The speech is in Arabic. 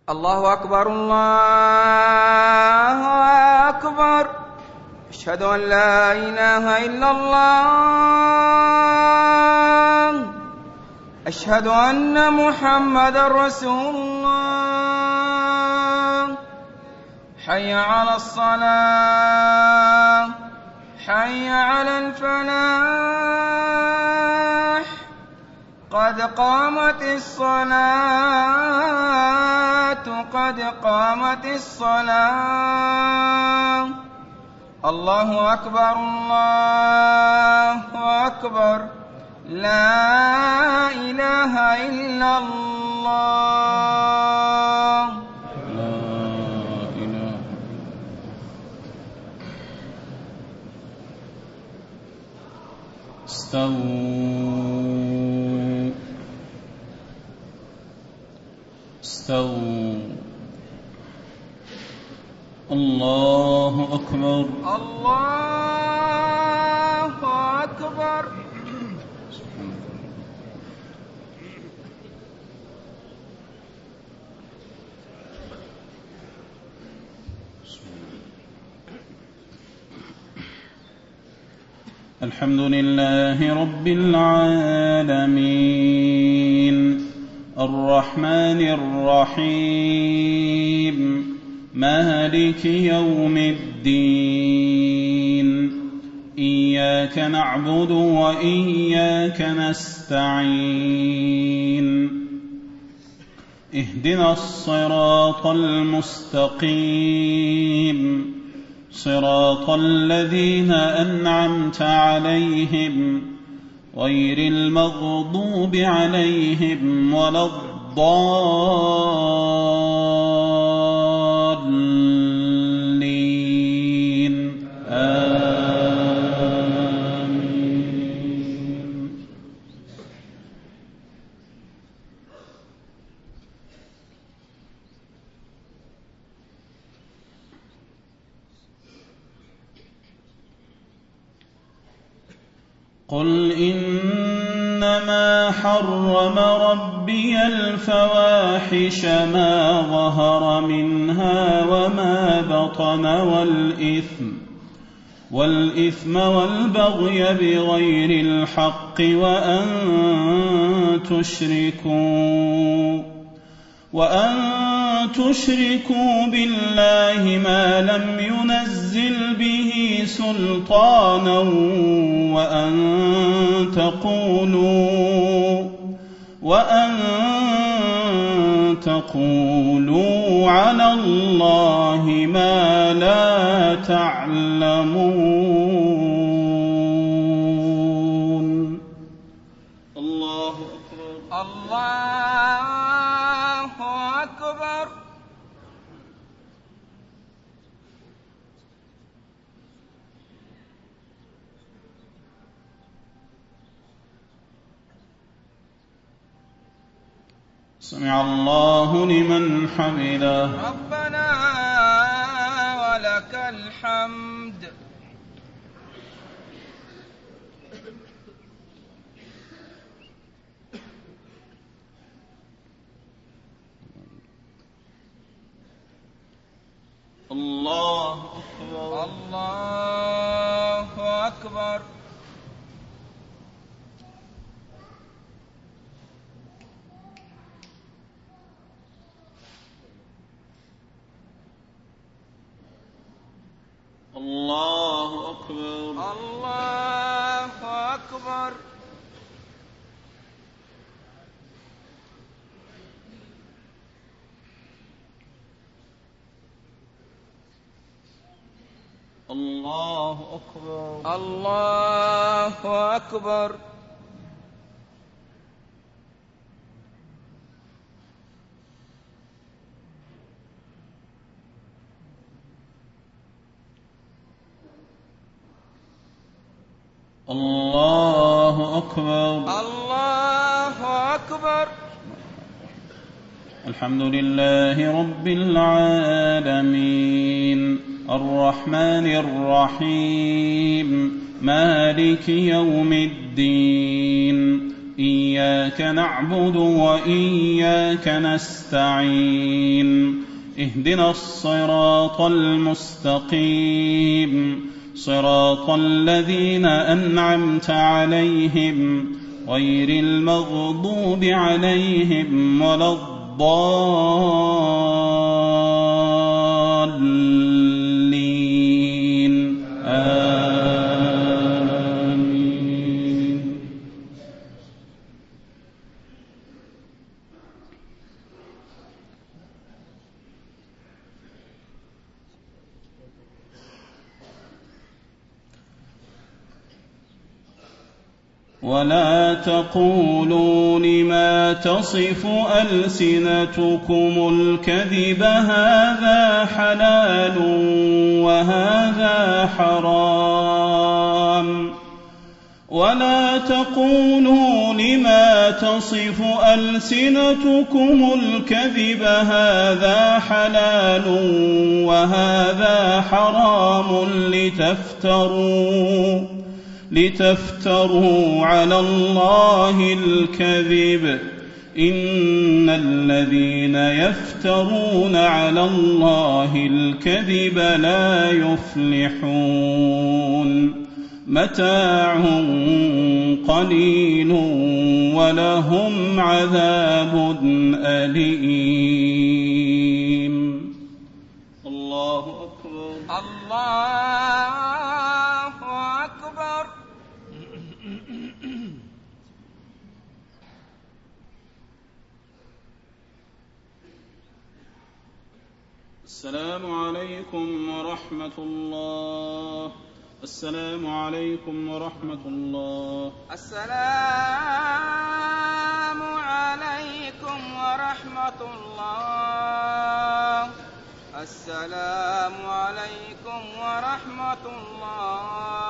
الله أكبر الله أكبر. أشهد أن لا إله إلا الله. أشهد أن محمدًا رسول الله. حي على الصلاة، حي على الفلاح، قد قامت الصلاة، قد قامت الصلاة. الله أكبر الله أكبر. لا إله إلا الله. لا إله. استووا استووا. الله أكبر الله أكبر. الحمد لله رب العالمين الرحمن الرحيم مالك يوم الدين. إياك نعبد وإياك نستعين. اهدنا الصراط المستقيم صراط الذين أنعمت عليهم غير المغضوب عليهم ولا الضالين. آمين. قل إنما حرم ربي الفواحش ما ظهر منها وما بطن والإثم والبغي بغير الحق وأن تشركوا بالله ما لم ينزل به سلطانا وأن تقولوا على الله ما لا تعلمون. الله أكبر الله أكبر. سمع الله لمن حمده. ربنا ولك الحمد. الله أكبر الله أكبر. الله أكبر الله أكبر. الله أكبر الله أكبر. الله أكبر الله أكبر. الحمد لله رب العالمين الرحمن الرحيم مالك يوم الدين. إياك نعبد وإياك نستعين اهدنا الصراط المستقيم صراط الذين أنعمت عليهم غير المغضوب عليهم ولا الضالين آمين. ولا تقولوا لما تصف ألسنتكم الكذب هذا حلال وهذا حرام ولا تقولوا لما تصف ألسنتكم الكذب هذا حلال وهذا حرام لتفتروا على الله الكذب إن الذين يفترون على الله الكذب لا يفلحون متاع قليل ولهم عذاب أليم. الله أكبر. الله أكبر. السلام عليكم ورحمة الله. السلام عليكم ورحمة الله. السلام عليكم ورحمة الله. السلام عليكم ورحمة الله.